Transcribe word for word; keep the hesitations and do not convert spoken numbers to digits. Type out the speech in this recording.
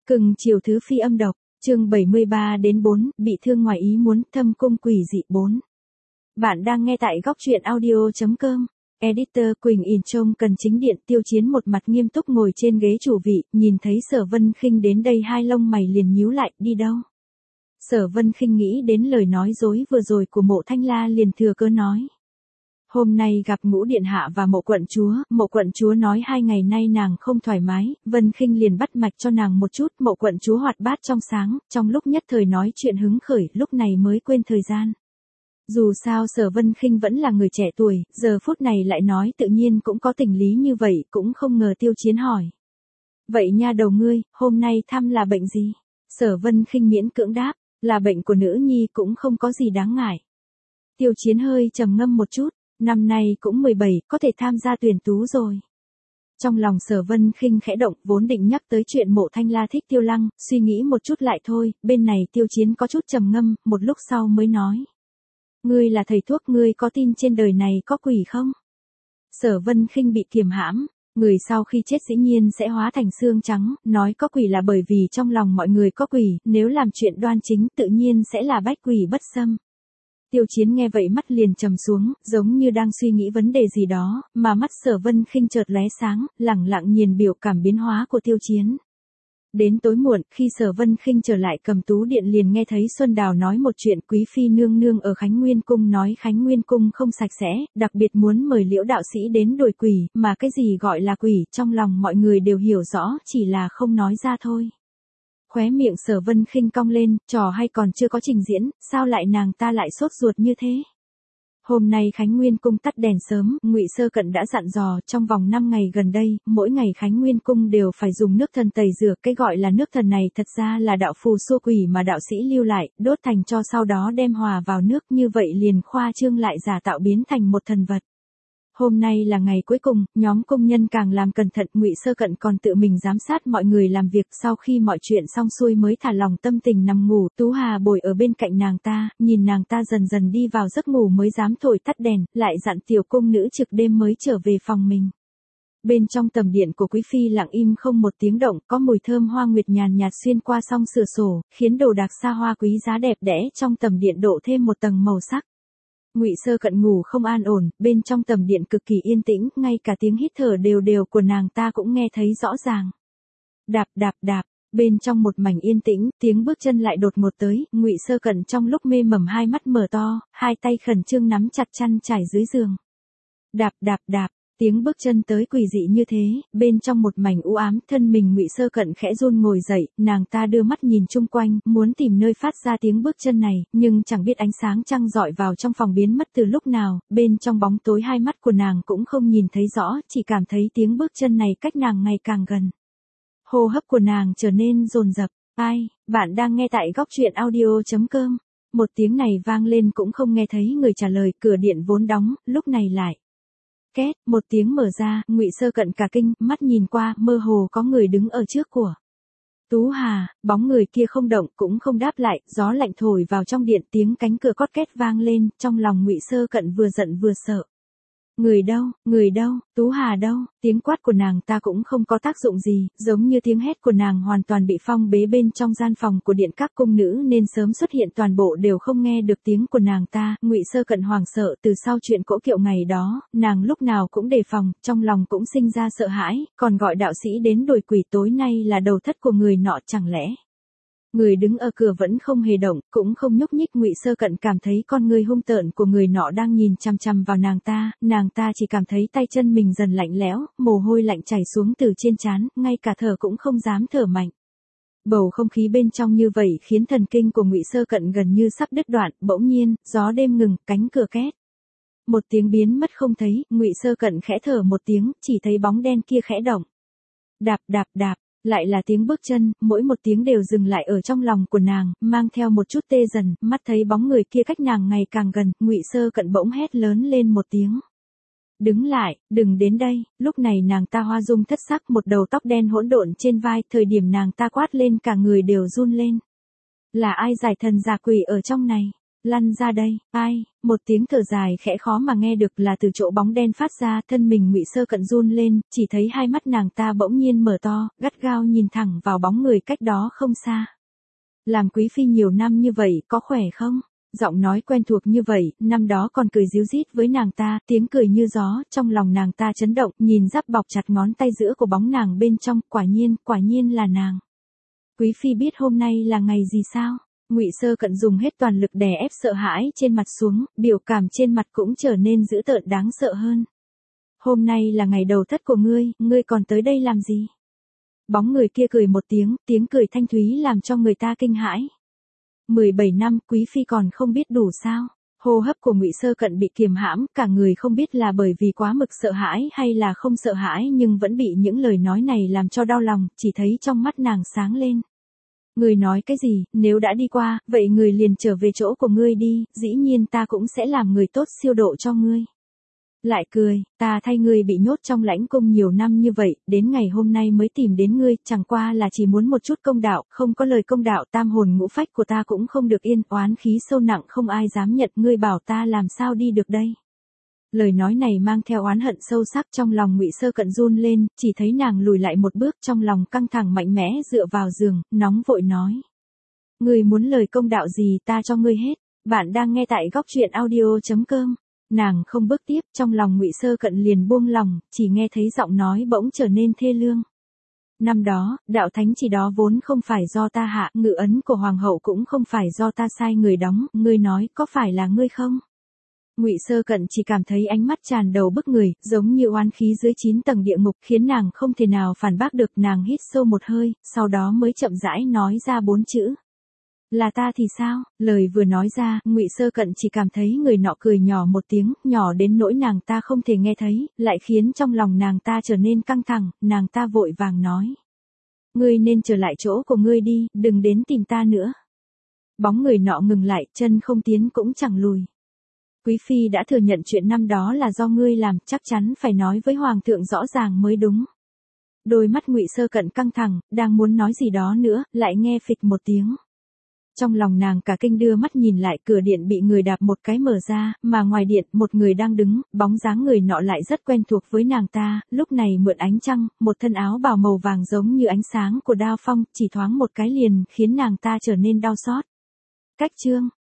Cưng chiều thứ phi âm độc, chương bảy mươi ba đến bốn, bị thương ngoài ý muốn, thâm cung quỷ dị bốn. Bạn đang nghe tại góc truyện audio chấm com. Editor Quỳnh In trông cần chính điện. Tiêu Chiến một mặt nghiêm túc ngồi trên ghế chủ vị, nhìn thấy Sở Vân Khinh đến đây hai lông mày liền nhíu lại, đi đâu? Sở Vân Khinh nghĩ đến lời nói dối vừa rồi của Mộ Thanh La liền thừa cơ nói. Hôm nay gặp Ngũ Điện Hạ và Mộ Quận Chúa, Mộ Quận Chúa nói hai ngày nay nàng không thoải mái, Vân Khinh liền bắt mạch cho nàng một chút, Mộ Quận Chúa hoạt bát trong sáng, trong lúc nhất thời nói chuyện hứng khởi, lúc này mới quên thời gian. Dù sao Sở Vân Khinh vẫn là người trẻ tuổi, giờ phút này lại nói tự nhiên cũng có tình lý như vậy, cũng không ngờ Tiêu Chiến hỏi. Vậy nha đầu ngươi, hôm nay thăm là bệnh gì? Sở Vân Khinh miễn cưỡng đáp, là bệnh của nữ nhi cũng không có gì đáng ngại. Tiêu Chiến hơi trầm ngâm một chút. Năm nay cũng mười bảy, có thể tham gia tuyển tú rồi. Trong lòng Sở Vân Khinh khẽ động, vốn định nhắc tới chuyện Mộ Thanh La thích Tiêu Lăng, suy nghĩ một chút lại thôi, bên này Tiêu Chiến có chút trầm ngâm, một lúc sau mới nói. Ngươi là thầy thuốc, ngươi có tin trên đời này có quỷ không? Sở Vân Khinh bị kiềm hãm, người sau khi chết dĩ nhiên sẽ hóa thành xương trắng, nói có quỷ là bởi vì trong lòng mọi người có quỷ, nếu làm chuyện đoan chính tự nhiên sẽ là bách quỷ bất xâm. Tiêu Chiến nghe vậy mắt liền trầm xuống, giống như đang suy nghĩ vấn đề gì đó, mà mắt Sở Vân Khinh chợt lóe sáng, lẳng lặng nhìn biểu cảm biến hóa của Tiêu Chiến. Đến tối muộn, khi Sở Vân Khinh trở lại Cầm Tú Điện liền nghe thấy Xuân Đào nói một chuyện, quý phi nương nương ở Khánh Nguyên cung nói Khánh Nguyên cung không sạch sẽ, đặc biệt muốn mời Liễu đạo sĩ đến đuổi quỷ, mà cái gì gọi là quỷ, trong lòng mọi người đều hiểu rõ, chỉ là không nói ra thôi. Khóe miệng Sở Vân Khinh cong lên, trò hay còn chưa có trình diễn, sao lại nàng ta lại sốt ruột như thế? Hôm nay Khánh Nguyên cung tắt đèn sớm, Ngụy Sơ Cận đã dặn dò, trong vòng năm ngày gần đây, mỗi ngày Khánh Nguyên cung đều phải dùng nước thần tẩy rửa, cái gọi là nước thần này thật ra là đạo phù xua quỷ mà đạo sĩ lưu lại, đốt thành tro sau đó đem hòa vào nước, như vậy liền khoa trương lại giả tạo biến thành một thần vật. Hôm nay là ngày cuối cùng, nhóm công nhân càng làm cẩn thận, Ngụy Sơ Cận còn tự mình giám sát mọi người làm việc, sau khi mọi chuyện xong xuôi mới thả lòng tâm tình nằm ngủ, Tú Hà bồi ở bên cạnh nàng ta, nhìn nàng ta dần dần đi vào giấc ngủ mới dám thổi tắt đèn, lại dặn tiểu cung nữ trực đêm mới trở về phòng mình. Bên trong tầm điện của quý phi lặng im không một tiếng động, có mùi thơm hoa nguyệt nhàn nhạt xuyên qua song cửa sổ, khiến đồ đạc xa hoa quý giá đẹp đẽ trong tầm điện độ thêm một tầng màu sắc. Ngụy Sơ Cận ngủ không an ổn, bên trong tầm điện cực kỳ yên tĩnh, ngay cả tiếng hít thở đều đều của nàng ta cũng nghe thấy rõ ràng. Đạp đạp đạp, bên trong một mảnh yên tĩnh, tiếng bước chân lại đột ngột tới, Ngụy Sơ Cận trong lúc mê mẩn hai mắt mở to, hai tay khẩn trương nắm chặt chăn trải dưới giường. Đạp đạp đạp, tiếng bước chân tới quỷ dị như thế, bên trong một mảnh u ám, thân mình Ngụy Sơ Cận khẽ run ngồi dậy, nàng ta đưa mắt nhìn chung quanh, muốn tìm nơi phát ra tiếng bước chân này, nhưng chẳng biết ánh sáng trăng dọi vào trong phòng biến mất từ lúc nào, bên trong bóng tối hai mắt của nàng cũng không nhìn thấy rõ, chỉ cảm thấy tiếng bước chân này cách nàng ngày càng gần. Hô hấp của nàng trở nên dồn dập. Ai, bạn đang nghe tại góc truyện audio chấm com. Một tiếng này vang lên cũng không nghe thấy người trả lời, cửa điện vốn đóng, lúc này lại. Két, một tiếng mở ra, Ngụy Sơ Cận cả kinh, mắt nhìn qua, mơ hồ có người đứng ở trước của Tú Hà, bóng người kia không động, cũng không đáp lại, gió lạnh thổi vào trong điện, tiếng cánh cửa cót két vang lên, trong lòng Ngụy Sơ Cận vừa giận vừa sợ. Người đâu, người đâu, Tú Hà đâu, tiếng quát của nàng ta cũng không có tác dụng gì, giống như tiếng hét của nàng hoàn toàn bị phong bế bên trong gian phòng của điện, các cung nữ nên sớm xuất hiện toàn bộ đều không nghe được tiếng của nàng ta, Ngụy Sơ Cận hoảng sợ, từ sau chuyện cỗ kiệu ngày đó, nàng lúc nào cũng đề phòng, trong lòng cũng sinh ra sợ hãi, còn gọi đạo sĩ đến đuổi quỷ, tối nay là đầu thất của người nọ chẳng lẽ. Người đứng ở cửa vẫn không hề động, cũng không nhúc nhích, Ngụy Sơ Cận cảm thấy con người hung tợn của người nọ đang nhìn chằm chằm vào nàng ta, nàng ta chỉ cảm thấy tay chân mình dần lạnh lẽo, mồ hôi lạnh chảy xuống từ trên trán, ngay cả thở cũng không dám thở mạnh. Bầu không khí bên trong như vậy khiến thần kinh của Ngụy Sơ Cận gần như sắp đứt đoạn, bỗng nhiên, gió đêm ngừng, cánh cửa két. Một tiếng biến mất không thấy, Ngụy Sơ Cận khẽ thở một tiếng, chỉ thấy bóng đen kia khẽ động. Đạp đạp đạp. Lại là tiếng bước chân, mỗi một tiếng đều dừng lại ở trong lòng của nàng, mang theo một chút tê dần, mắt thấy bóng người kia cách nàng ngày càng gần, Ngụy Sơ Cận bỗng hét lớn lên một tiếng. Đứng lại, đừng đến đây, lúc này nàng ta hoa dung thất sắc, một đầu tóc đen hỗn độn trên vai, thời điểm nàng ta quát lên cả người đều run lên. Là ai giải thần giả quỷ ở trong này? Lăn ra đây, ai, một tiếng thở dài khẽ khó mà nghe được là từ chỗ bóng đen phát ra, thân mình Ngụy Sơ Cận run lên, chỉ thấy hai mắt nàng ta bỗng nhiên mở to, gắt gao nhìn thẳng vào bóng người cách đó không xa. Làm quý phi nhiều năm như vậy, có khỏe không? Giọng nói quen thuộc như vậy, năm đó còn cười ríu rít với nàng ta, tiếng cười như gió, trong lòng nàng ta chấn động, nhìn giáp bọc chặt ngón tay giữa của bóng nàng bên trong, quả nhiên, quả nhiên là nàng. Quý phi biết hôm nay là ngày gì sao? Ngụy Sơ Cận dùng hết toàn lực đè ép sợ hãi trên mặt xuống, biểu cảm trên mặt cũng trở nên dữ tợn đáng sợ hơn. Hôm nay là ngày đầu thất của ngươi, ngươi còn tới đây làm gì? Bóng người kia cười một tiếng, tiếng cười thanh thúy làm cho người ta kinh hãi. mười bảy năm, quý phi còn không biết đủ sao? Hô hấp của Ngụy Sơ Cận bị kiềm hãm, cả người không biết là bởi vì quá mực sợ hãi hay là không sợ hãi nhưng vẫn bị những lời nói này làm cho đau lòng, chỉ thấy trong mắt nàng sáng lên. Người nói cái gì, nếu đã đi qua, vậy người liền trở về chỗ của ngươi đi, dĩ nhiên ta cũng sẽ làm người tốt siêu độ cho ngươi. Lại cười, ta thay ngươi bị nhốt trong lãnh cung nhiều năm như vậy, đến ngày hôm nay mới tìm đến ngươi, chẳng qua là chỉ muốn một chút công đạo, không có lời công đạo, tam hồn ngũ phách của ta cũng không được yên, oán khí sâu nặng không ai dám nhận, ngươi bảo ta làm sao đi được đây. Lời nói này mang theo oán hận sâu sắc, trong lòng Ngụy Sơ Cận run lên, chỉ thấy nàng lùi lại một bước, trong lòng căng thẳng mạnh mẽ dựa vào giường, nóng vội nói. Ngươi muốn lời công đạo gì ta cho ngươi hết, bạn đang nghe tại góc truyện audio chấm com. Nàng không bước tiếp, trong lòng Ngụy Sơ Cận liền buông lòng, chỉ nghe thấy giọng nói bỗng trở nên thê lương. Năm đó, đạo thánh chỉ đó vốn không phải do ta hạ, ngự ấn của hoàng hậu cũng không phải do ta sai người đóng, ngươi nói có phải là ngươi không? Ngụy Sơ Cận chỉ cảm thấy ánh mắt tràn đầu bức người, giống như oán khí dưới chín tầng địa ngục, khiến nàng không thể nào phản bác được, nàng hít sâu một hơi, sau đó mới chậm rãi nói ra bốn chữ. Là ta thì sao? Lời vừa nói ra, Ngụy Sơ Cận chỉ cảm thấy người nọ cười nhỏ một tiếng, nhỏ đến nỗi nàng ta không thể nghe thấy, lại khiến trong lòng nàng ta trở nên căng thẳng, nàng ta vội vàng nói. Ngươi nên trở lại chỗ của ngươi đi, đừng đến tìm ta nữa. Bóng người nọ ngừng lại, chân không tiến cũng chẳng lùi. Quý phi đã thừa nhận chuyện năm đó là do ngươi làm, chắc chắn phải nói với hoàng thượng rõ ràng mới đúng. Đôi mắt Ngụy Sơ Cận căng thẳng, đang muốn nói gì đó nữa, lại nghe phịch một tiếng. Trong lòng nàng cả kinh đưa mắt nhìn lại, cửa điện bị người đạp một cái mở ra, mà ngoài điện một người đang đứng, bóng dáng người nọ lại rất quen thuộc với nàng ta, lúc này mượn ánh trăng, một thân áo bào màu vàng giống như ánh sáng của đao phong, chỉ thoáng một cái liền khiến nàng ta trở nên đau xót. Cách chương